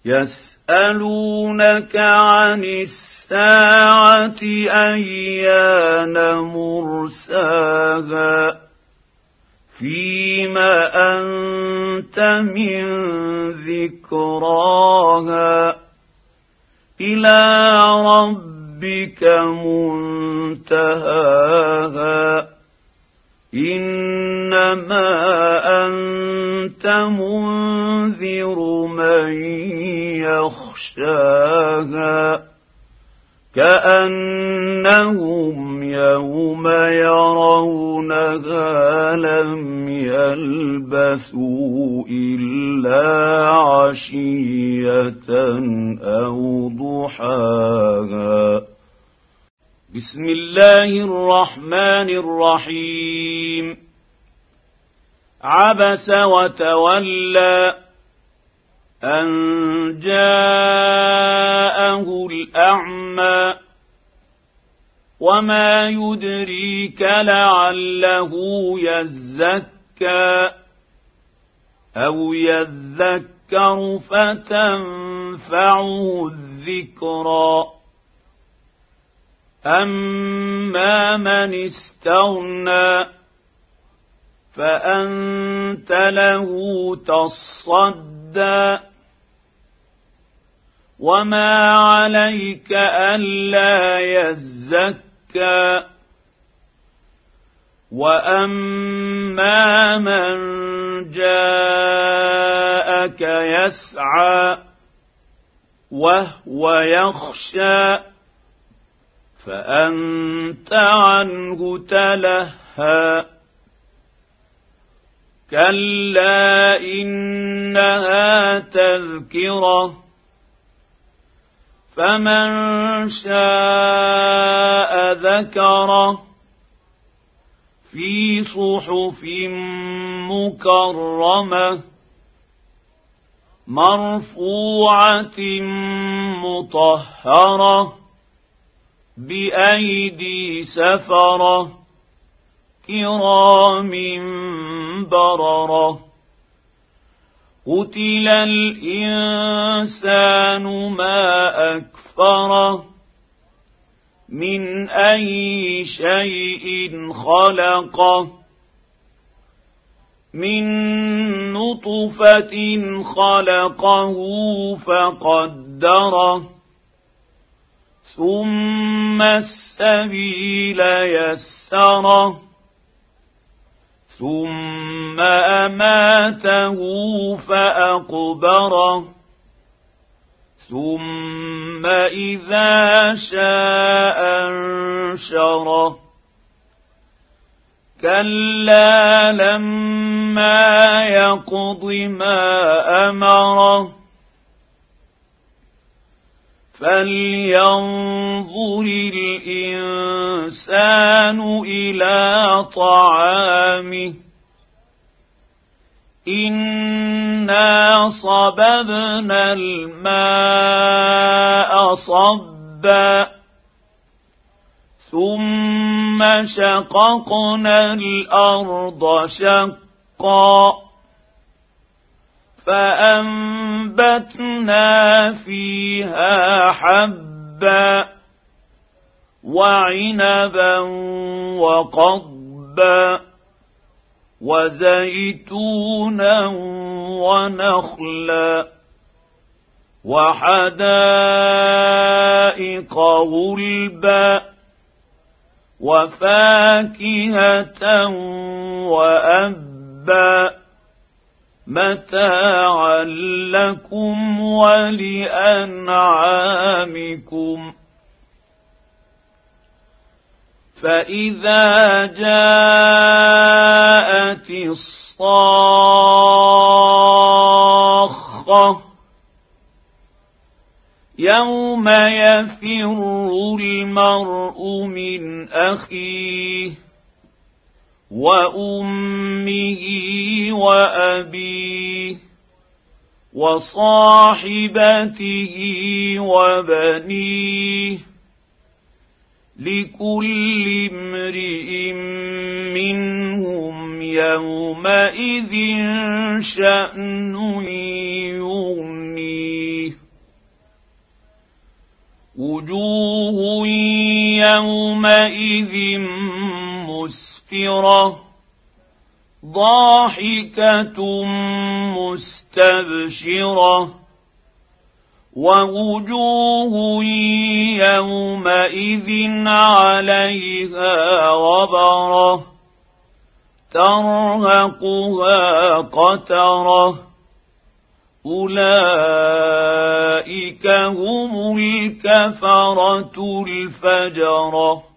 يسألونك عن الساعة أيان مرساها فيم أنت من ذكراها إلى ربك منتهاها إنما أنت منذر من يخشاها كأنهم يوم يرونها لم يلبثوا إلا عشية أو ضحاها. بسم الله الرحمن الرحيم. عبس وتولى أن جاءه الأعمى وما يدريك لعله يزكى أو يذكر فتنفعه الذكرى أما من استغنى فأنت له تصدى وما عليك ألا يزكى وأما من جاءك يسعى وهو يخشى فأنت عنه تلهى كلا إنها تذكرة فمن شاء ذكره في صحف مكرمة مرفوعة مطهرة بأيدي سفرة كرام بررة قتل الإنسان ما أكفره من أي شيء خلقه من نطفة خلقه فقدره ثم السبيل يسره ثم أماته فأقبره ثم إذا شاء أنشره كلا لما يقض ما أمره فلينظر الإنسان إلى طعامه إنا صببنا الماء صبا ثم شققنا الأرض شقا فأنبتنا فيها حبا وعنبا وقضبا وزيتونا ونخلا وحدائق غلبا وفاكهة وأبا متاعا لكم ولأنعامكم فإذا جاءت الصاخة يوم يفر المرء من أخيه وأمه وأبيه وصاحبته وبنيه لكل امرئ منهم يومئذ شأن يغنيه مسفره ضاحكه مستبشره ووجوه يومئذ عليها غبره ترهقها قتره اولئك هم الكفره الفجره